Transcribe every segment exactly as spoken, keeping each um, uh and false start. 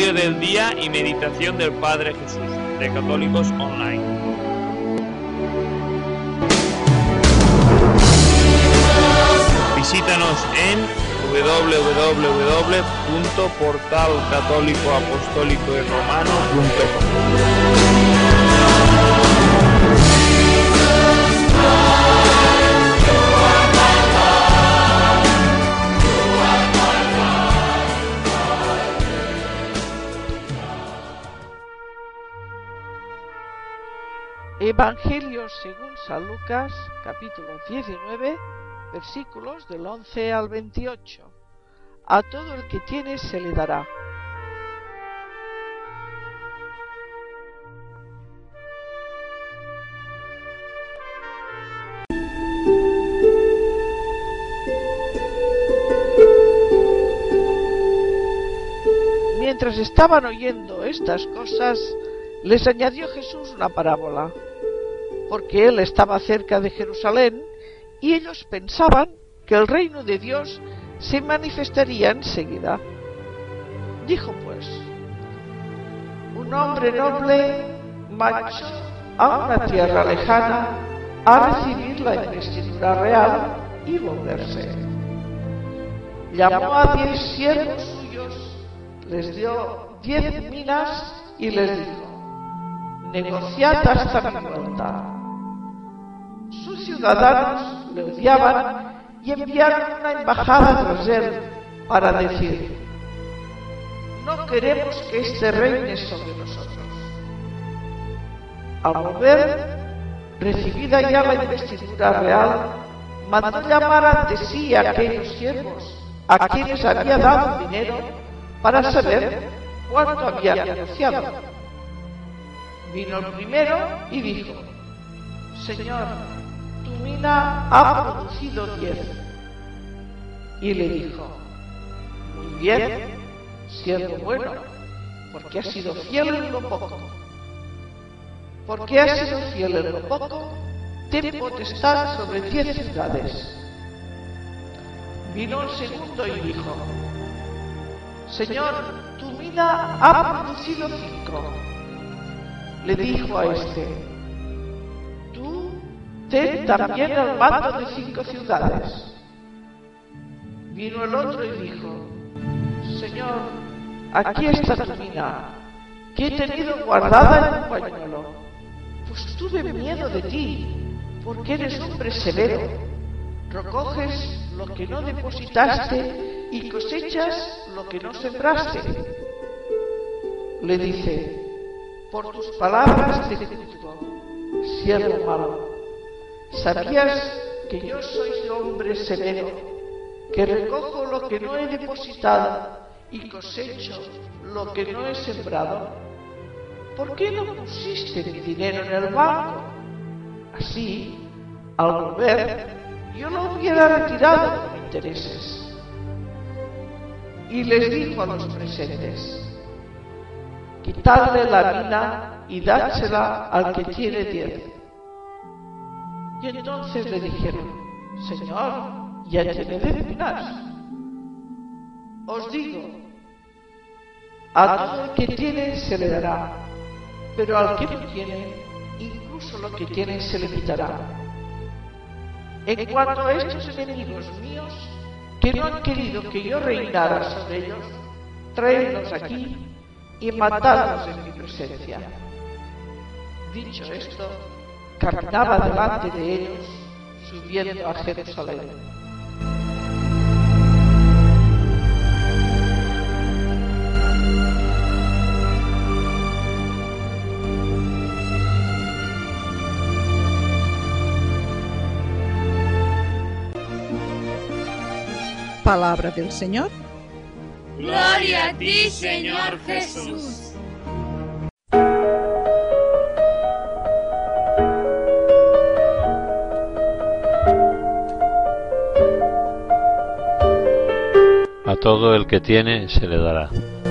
Evangelio del día y meditación del Padre Jesús, de Católicos Online. Visítanos en doble u doble u doble u punto portal católico apostólico y romano punto com. Evangelio según San Lucas, capítulo diecinueve, versículos del once al veintiocho. A todo el que tiene se le dará. Mientras estaban oyendo estas cosas, les añadió Jesús una parábola, porque él estaba cerca de Jerusalén y ellos pensaban que el reino de Dios se manifestaría enseguida. Dijo pues: un hombre noble marchó a una tierra lejana a recibir la investidura real y volverse. Llamó a diez siervos suyos, les dio diez minas y les dijo: negociad hasta mi vuelta. Sus ciudadanos le odiaban y enviaron una embajada tras él para decir: no queremos que éste reine sobre nosotros. Al volver, recibida ya la investidura real, mandó llamar ante sí a aquellos siervos a quienes había dado dinero para saber cuánto habían negociado. Vino el primero y dijo: Señor, tu mina ha producido diez. Y le dijo: muy bien, siervo bueno, porque has sido fiel en lo poco. Porque has sido fiel en lo poco, ten potestad sobre diez ciudades. Vino el segundo y dijo: Señor, tu mina ha producido cinco. Le dijo a este: tú ten también el mando de cinco ciudades. Vino el otro y dijo: Señor, aquí está tu mina, que he tenido guardada en un pañuelo, pues tuve miedo de ti, porque eres hombre severo, recoges lo que no depositaste y cosechas lo que no sembraste. Le dice: por tus palabras te juzgo, siervo malo. ¿Sabías que yo soy hombre severo, que recojo lo que no he depositado y cosecho lo que no he sembrado? ¿Por qué no pusiste mi dinero en el banco? Así, al volver, yo lo hubiera retirado con intereses. Y les dijo a los presentes: quitadle la mina y dádsela al que tiene diez. Y entonces le dijeron: Señor, ya tiene diez minas. Os digo, a todo el que tiene se le dará, pero al que no tiene, incluso lo que tiene se le quitará. En cuanto a estos enemigos míos, que no han querido que yo reinara sobre ellos, traedlos aquí y matadlos en mi presencia. Dicho esto, caminaba delante de ellos, subiendo a Jerusalén. Palabra del Señor. Gloria a ti, Señor Jesús. A todo el que tiene se le dará.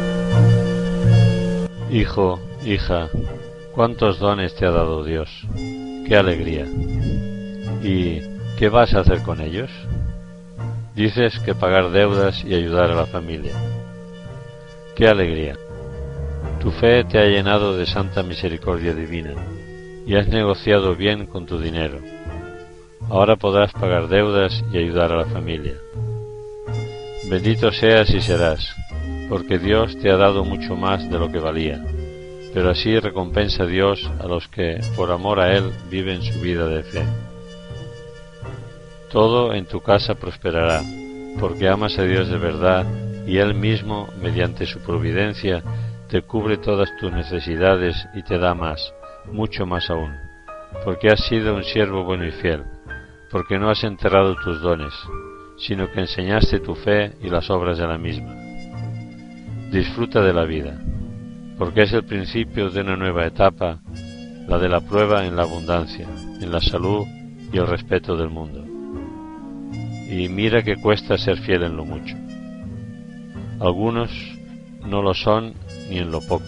Hijo, hija, cuántos dones te ha dado Dios. Qué alegría. ¿Y qué vas a hacer con ellos? Dices que pagar deudas y ayudar a la familia. ¡Qué alegría! Tu fe te ha llenado de santa misericordia divina y has negociado bien con tu dinero. Ahora podrás pagar deudas y ayudar a la familia. Bendito seas y serás, porque Dios te ha dado mucho más de lo que valía, pero así recompensa Dios a los que, por amor a Él, viven su vida de fe. Todo en tu casa prosperará, porque amas a Dios de verdad y Él mismo, mediante su providencia, te cubre todas tus necesidades y te da más, mucho más aún, porque has sido un siervo bueno y fiel, porque no has enterrado tus dones, sino que enseñaste tu fe y las obras de la misma. Disfruta de la vida, porque es el principio de una nueva etapa, la de la prueba en la abundancia, en la salud y el respeto del mundo. Y mira que cuesta ser fiel en lo mucho. Algunos no lo son ni en lo poco.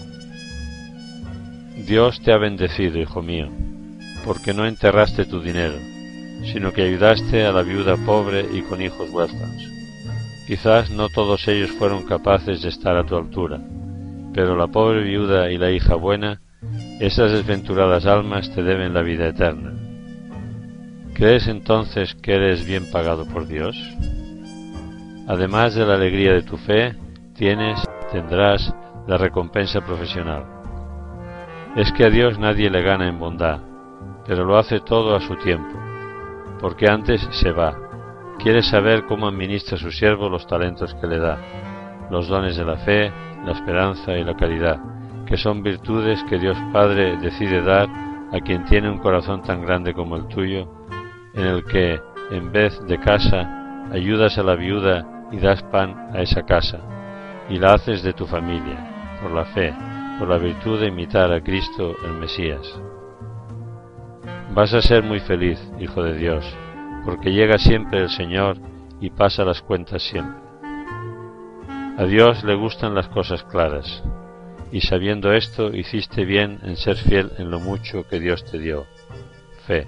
Dios te ha bendecido, hijo mío, porque no enterraste tu dinero, sino que ayudaste a la viuda pobre y con hijos huérfanos. Quizás no todos ellos fueron capaces de estar a tu altura, pero la pobre viuda y la hija buena, esas desventuradas almas te deben la vida eterna. ¿Crees entonces que eres bien pagado por Dios? Además de la alegría de tu fe, tienes, tendrás la recompensa profesional. Es que a Dios nadie le gana en bondad, pero lo hace todo a su tiempo, porque antes se va. Quiere saber cómo administra su siervo los talentos que le da, los dones de la fe, la esperanza y la caridad, que son virtudes que Dios Padre decide dar a quien tiene un corazón tan grande como el tuyo, en el que, en vez de casa, ayudas a la viuda y das pan a esa casa, y la haces de tu familia, por la fe, por la virtud de imitar a Cristo el Mesías. Vas a ser muy feliz, hijo de Dios, porque llega siempre el Señor y pasa las cuentas siempre. A Dios le gustan las cosas claras, y sabiendo esto hiciste bien en ser fiel en lo mucho que Dios te dio. Fe.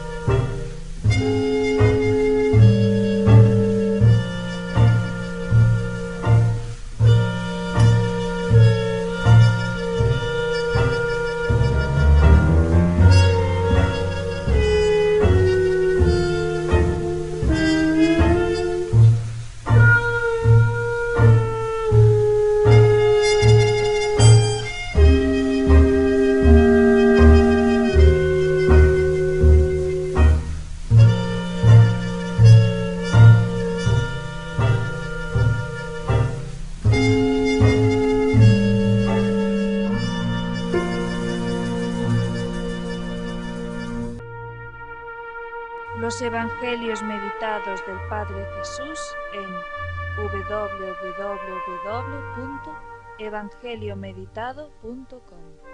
Los Evangelios meditados del Padre Jesús en w w w punto evangeliomeditado punto com.